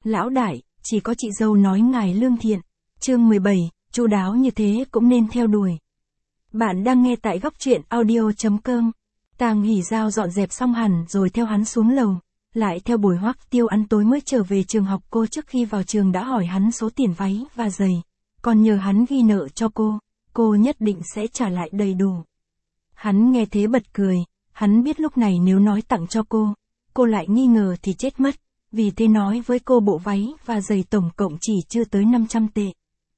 Lão đại, chỉ có chị dâu nói ngài lương thiện. Chương 17, chu đáo như thế cũng nên theo đuổi. Bạn đang nghe tại góc truyện audio.com. Tàng Hỷ Giao dọn dẹp xong hẳn rồi theo hắn xuống lầu, lại theo buổi Hoắc Tiêu ăn tối mới trở về trường học. Cô trước khi vào trường đã hỏi hắn số tiền váy và giày, còn nhờ hắn ghi nợ cho cô nhất định sẽ trả lại đầy đủ. Hắn nghe thế bật cười, hắn biết lúc này nếu nói tặng cho cô lại nghi ngờ thì chết mất, vì thế nói với cô bộ váy và giày tổng cộng chỉ chưa tới 500 tệ.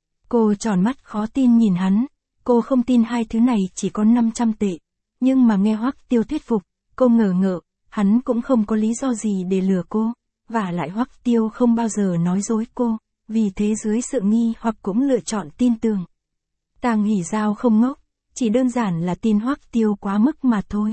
Cô tròn mắt khó tin nhìn hắn, cô không tin hai thứ này chỉ có 500 tệ, nhưng mà nghe Hoắc Tiêu thuyết phục, cô ngờ ngợ, hắn cũng không có lý do gì để lừa cô, và lại Hoắc Tiêu không bao giờ nói dối cô, vì thế dưới sự nghi hoặc cũng lựa chọn tin tưởng. Tàng Hỷ Giao không ngốc, chỉ đơn giản là tin Hoắc Tiêu quá mức mà thôi.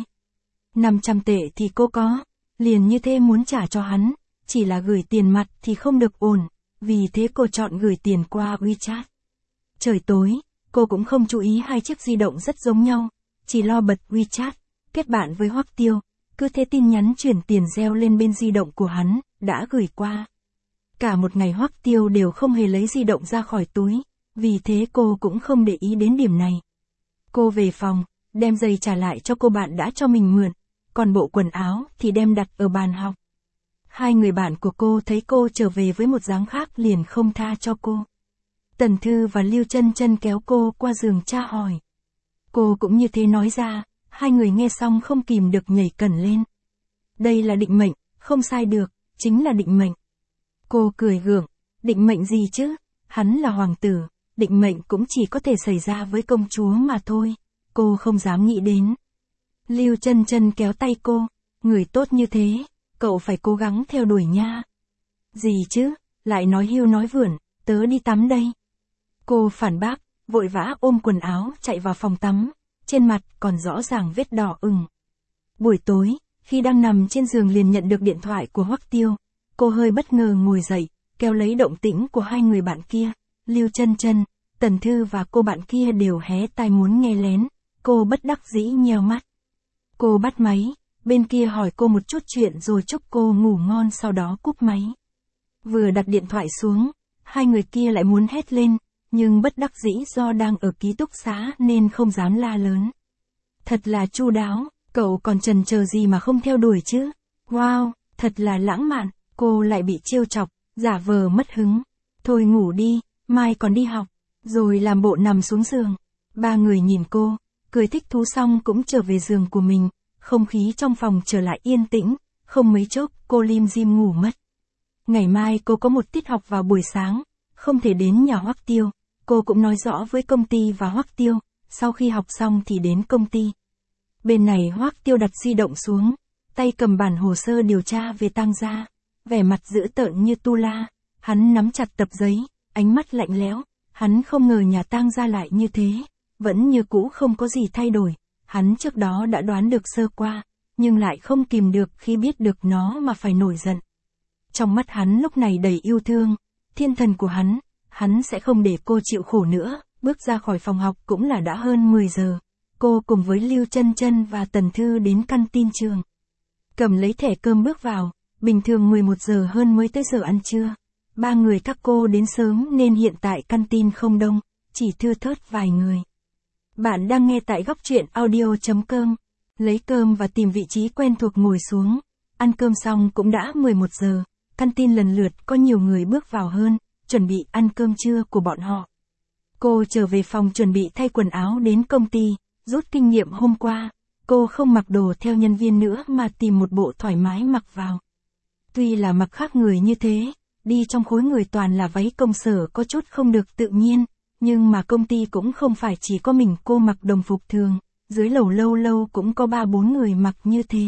500 tệ thì cô có, liền như thế muốn trả cho hắn, chỉ là gửi tiền mặt thì không được ổn, vì thế cô chọn gửi tiền qua WeChat. Trời tối, cô cũng không chú ý hai chiếc di động rất giống nhau, chỉ lo bật WeChat, kết bạn với Hoắc Tiêu, cứ thế tin nhắn chuyển tiền reo lên bên di động của hắn, đã gửi qua. Cả một ngày Hoắc Tiêu đều không hề lấy di động ra khỏi túi, vì thế cô cũng không để ý đến điểm này. Cô về phòng, đem giày trả lại cho cô bạn đã cho mình mượn, còn bộ quần áo thì đem đặt ở bàn học. Hai người bạn của cô thấy cô trở về với một dáng khác liền không tha cho cô. Tần Thư và Lưu Chân Chân kéo cô qua giường tra hỏi. Cô cũng như thế nói ra, hai người nghe xong không kìm được nhảy cẩn lên. Đây là định mệnh, không sai được, chính là định mệnh. Cô cười gượng, định mệnh gì chứ, hắn là hoàng tử, định mệnh cũng chỉ có thể xảy ra với công chúa mà thôi, cô không dám nghĩ đến. Lưu Chân Chân kéo tay cô, người tốt như thế, cậu phải cố gắng theo đuổi nha. Gì chứ, lại nói hưu nói vượn, tớ đi tắm đây. Cô phản bác, vội vã ôm quần áo chạy vào phòng tắm, trên mặt còn rõ ràng vết đỏ ửng. Buổi tối, khi đang nằm trên giường liền nhận được điện thoại của Hoắc Tiêu, cô hơi bất ngờ ngồi dậy, kéo lấy động tĩnh của hai người bạn kia, Lưu Chân Chân, Tần Thư và cô bạn kia đều hé tai muốn nghe lén, cô bất đắc dĩ nheo mắt. Cô bắt máy, bên kia hỏi cô một chút chuyện rồi chúc cô ngủ ngon sau đó cúp máy. Vừa đặt điện thoại xuống, hai người kia lại muốn hét lên, nhưng bất đắc dĩ do đang ở ký túc xá nên không dám la lớn. Thật là chu đáo, cậu còn chần chờ gì mà không theo đuổi chứ? Wow, thật là lãng mạn, cô lại bị trêu chọc, giả vờ mất hứng. Thôi ngủ đi, mai còn đi học, rồi làm bộ nằm xuống giường. Ba người nhìn cô, cười thích thú xong cũng trở về giường của mình, không khí trong phòng trở lại yên tĩnh, không mấy chốc cô lim dim ngủ mất. Ngày mai cô có một tiết học vào buổi sáng, không thể đến nhà Hoắc Tiêu, cô cũng nói rõ với công ty và Hoắc Tiêu, sau khi học xong thì đến công ty. Bên này Hoắc Tiêu đặt di động xuống, tay cầm bản hồ sơ điều tra về Tang gia, vẻ mặt dữ tợn như tu la, hắn nắm chặt tập giấy, ánh mắt lạnh lẽo, hắn không ngờ nhà Tang gia lại như thế, vẫn như cũ không có gì thay đổi, hắn trước đó đã đoán được sơ qua, nhưng lại không kìm được khi biết được nó mà phải nổi giận. Trong mắt hắn lúc này đầy yêu thương, thiên thần của hắn sẽ không để cô chịu khổ nữa. Bước ra khỏi phòng học cũng là đã hơn 10 giờ. Cô cùng với Lưu Chân Chân và Tần Thư đến căn tin trường. Cầm lấy thẻ cơm bước vào, bình thường 11 giờ hơn mới tới giờ ăn trưa. Ba người các cô đến sớm nên hiện tại căn tin không đông, chỉ thưa thớt vài người. Bạn đang nghe tại góc truyện audio.com. Lấy cơm và tìm vị trí quen thuộc ngồi xuống. Ăn cơm xong cũng đã 11 giờ, căn tin lần lượt có nhiều người bước vào hơn, chuẩn bị ăn cơm trưa của bọn họ. Cô trở về phòng chuẩn bị thay quần áo đến công ty, rút kinh nghiệm hôm qua, cô không mặc đồ theo nhân viên nữa mà tìm một bộ thoải mái mặc vào. Tuy là mặc khác người như thế, đi trong khối người toàn là váy công sở có chút không được tự nhiên, nhưng mà công ty cũng không phải chỉ có mình cô mặc đồng phục thường, dưới lầu lâu lâu cũng có 3-4 người mặc như thế.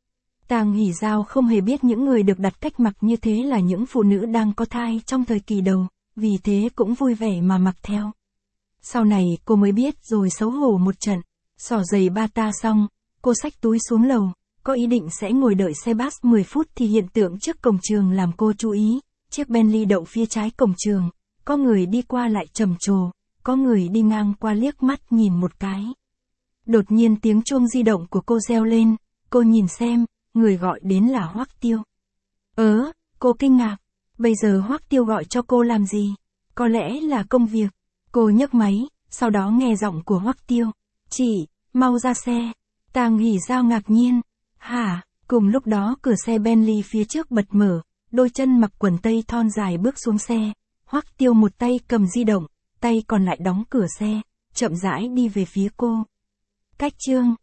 Tàng Hỷ Giao không hề biết những người được đặt cách mặc như thế là những phụ nữ đang có thai trong thời kỳ đầu, vì thế cũng vui vẻ mà mặc theo. Sau này cô mới biết rồi xấu hổ một trận, xỏ giày bata xong, cô xách túi xuống lầu, có ý định sẽ ngồi đợi xe bus 10 phút thì hiện tượng trước cổng trường làm cô chú ý, chiếc Bentley đậu phía trái cổng trường, có người đi qua lại trầm trồ, có người đi ngang qua liếc mắt nhìn một cái. Đột nhiên tiếng chuông di động của cô reo lên, cô nhìn xem, người gọi đến là Hoắc Tiêu. Cô kinh ngạc, Bây giờ Hoắc Tiêu gọi cho cô làm gì? Có lẽ là công việc. Cô nhấc máy, sau đó nghe giọng của Hoắc Tiêu. Chị, mau ra xe. Tang Hỉ Giao ngạc nhiên. Hả? Cùng lúc đó cửa xe Bentley phía trước bật mở, đôi chân mặc quần tây thon dài bước xuống xe. Hoắc Tiêu một tay cầm di động, tay còn lại đóng cửa xe, chậm rãi đi về phía cô. Cách chương